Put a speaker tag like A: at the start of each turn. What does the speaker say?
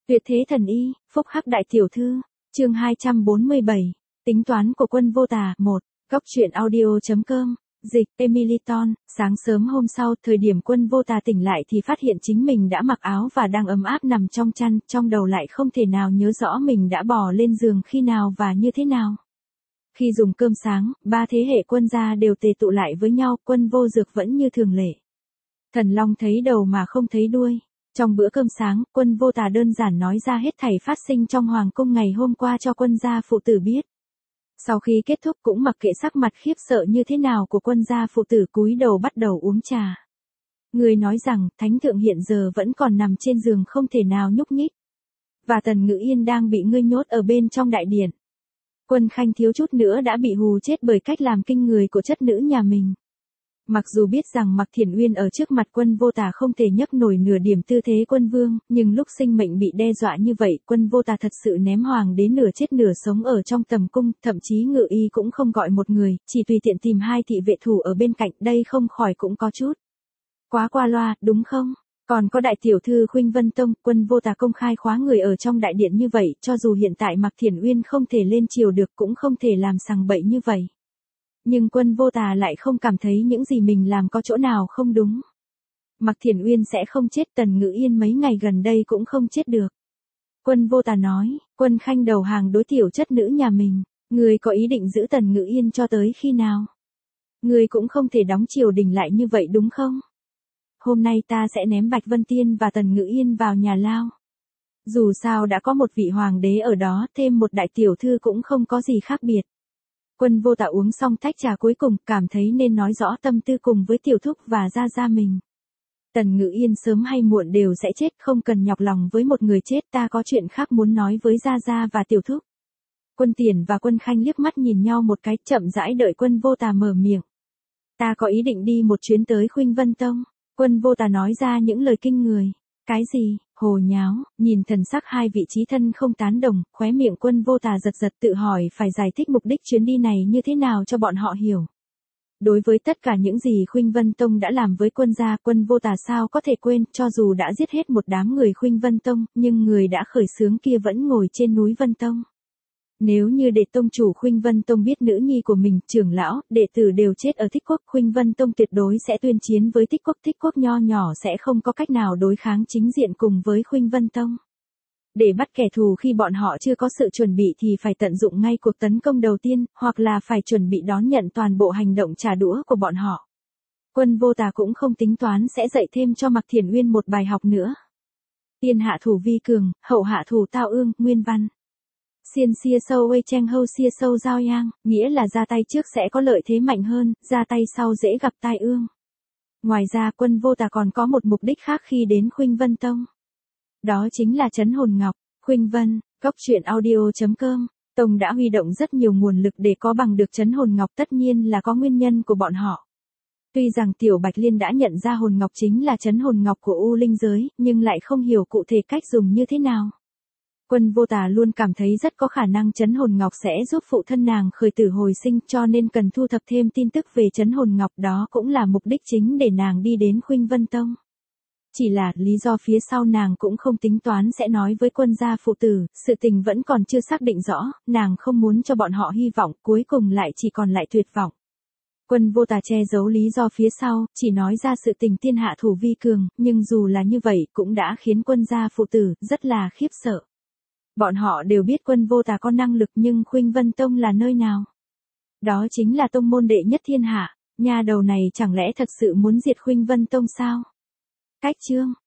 A: Tuyệt thế thần y, phúc hắc đại tiểu thư, chương 247, tính toán của Quân Vô Tà 1, góc truyện audio.com, dịch, Emily Ton, sáng sớm hôm sau, thời điểm Quân Vô Tà tỉnh lại thì phát hiện chính mình đã mặc áo và đang ấm áp nằm trong chăn, trong đầu lại không thể nào nhớ rõ mình đã bò lên giường khi nào và như thế nào. Khi dùng cơm sáng, ba thế hệ Quân gia đều tề tụ lại với nhau, Quân Vô Dược vẫn như thường lệ. Thần Long thấy đầu mà không thấy đuôi. Trong bữa cơm sáng, Quân Vô Tà đơn giản nói ra hết thảy phát sinh trong hoàng cung ngày hôm qua cho Quân gia phụ tử biết. Sau khi kết thúc cũng mặc kệ sắc mặt khiếp sợ như thế nào của Quân gia phụ tử, cúi đầu bắt đầu uống trà. Người nói rằng thánh thượng hiện giờ vẫn còn nằm trên giường không thể nào nhúc nhích. Và Tần Ngữ Yên đang bị ngươi nhốt ở bên trong đại điện. Quân Khanh thiếu chút nữa đã bị hù chết bởi cách làm kinh người của chất nữ nhà mình. Mặc dù biết rằng Mạc Thiển Uyên ở trước mặt Quân Vô Tà không thể nhấc nổi nửa điểm tư thế quân vương, nhưng lúc sinh mệnh bị đe dọa như vậy, Quân Vô Tà thật sự ném hoàng đến nửa chết nửa sống ở trong tầm cung, thậm chí ngự y cũng không gọi một người, chỉ tùy tiện tìm hai thị vệ thủ ở bên cạnh, đây không khỏi cũng có chút quá qua loa, đúng không? Còn có đại tiểu thư Khuynh Vân Tông, Quân Vô Tà công khai khóa người ở trong đại điện như vậy, cho dù hiện tại Mạc Thiển Uyên không thể lên triều được cũng không thể làm sằng bậy như vậy. Nhưng Quân Vô Tà lại không cảm thấy những gì mình làm có chỗ nào không đúng. Mạc Thiển Uyên sẽ không chết, Tần Ngữ Yên mấy ngày gần đây cũng không chết được. Quân Vô Tà nói, Quân Khanh đầu hàng đối tiểu chất nữ nhà mình, người có ý định giữ Tần Ngữ Yên cho tới khi nào? Người cũng không thể đóng triều đình lại như vậy đúng không? Hôm nay ta sẽ ném Bạch Vân Tiên và Tần Ngữ Yên vào nhà lao. Dù sao đã có một vị hoàng đế ở đó, thêm một đại tiểu thư cũng không có gì khác biệt. Quân Vô Tà uống xong tách trà cuối cùng, cảm thấy nên nói rõ tâm tư cùng với tiểu thúc và gia mình. Tần Ngữ Yên sớm hay muộn đều sẽ chết, không cần nhọc lòng với một người chết, ta có chuyện khác muốn nói với gia và tiểu thúc. Quân Tiền và Quân Khanh liếc mắt nhìn nhau một cái, chậm rãi đợi Quân Vô Tà mở miệng. Ta có ý định đi một chuyến tới Khuynh Vân Tông. Quân Vô Tà nói ra những lời kinh người. Cái gì? Hồ nháo, nhìn thần sắc hai vị chí thân không tán đồng, khóe miệng Quân Vô Tà giật giật tự hỏi phải giải thích mục đích chuyến đi này như thế nào cho bọn họ hiểu. Đối với tất cả những gì Khuynh Vân Tông đã làm với quân gia, Quân Vô Tà sao có thể quên, cho dù đã giết hết một đám người Khuynh Vân Tông, nhưng người đã khởi xướng kia vẫn ngồi trên núi Vân Tông. Nếu như để tông chủ Khuynh Vân Tông biết nữ nhi của mình, trưởng lão, đệ tử đều chết ở Thích Quốc, Khuynh Vân Tông tuyệt đối sẽ tuyên chiến với Thích Quốc nho nhỏ sẽ không có cách nào đối kháng chính diện cùng với Khuynh Vân Tông. Để bắt kẻ thù khi bọn họ chưa có sự chuẩn bị thì phải tận dụng ngay cuộc tấn công đầu tiên, hoặc là phải chuẩn bị đón nhận toàn bộ hành động trả đũa của bọn họ. Quân Vô Tà cũng không tính toán sẽ dạy thêm cho Mạc Thiển Uyên một bài học nữa. Tiên hạ thủ vi cường, hậu hạ thủ tao ương, nguyên văn. Xiên xia sâu uê chen hâu xia sâu giao yang, nghĩa là ra tay trước sẽ có lợi thế mạnh hơn, ra tay sau dễ gặp tai ương. Ngoài ra Quân Vô Tà còn có một mục đích khác khi đến Khuynh Vân Tông. Đó chính là trấn hồn ngọc. Khuynh Vân, góc truyện audio.com, Tông đã huy động rất nhiều nguồn lực để có bằng được trấn hồn ngọc, tất nhiên là có nguyên nhân của bọn họ. Tuy rằng Tiểu Bạch Liên đã nhận ra hồn ngọc chính là trấn hồn ngọc của U Linh giới, nhưng lại không hiểu cụ thể cách dùng như thế nào. Quân Vô Tà luôn cảm thấy rất có khả năng trấn hồn ngọc sẽ giúp phụ thân nàng khởi tử hồi sinh, cho nên cần thu thập thêm tin tức về trấn hồn ngọc, đó cũng là mục đích chính để nàng đi đến Khuynh Vân Tông. Chỉ là lý do phía sau nàng cũng không tính toán sẽ nói với quân gia phụ tử, sự tình vẫn còn chưa xác định rõ, nàng không muốn cho bọn họ hy vọng, cuối cùng lại chỉ còn lại tuyệt vọng. Quân Vô Tà che giấu lý do phía sau, chỉ nói ra sự tình tiên hạ thủ vi cường, nhưng dù là như vậy cũng đã khiến quân gia phụ tử rất là khiếp sợ. Bọn họ đều biết Quân Vô Tà có năng lực, nhưng Khuynh Vân Tông là nơi nào? Đó chính là tông môn đệ nhất thiên hạ, nha đầu này chẳng lẽ thật sự muốn diệt Khuynh Vân Tông sao? Cách chương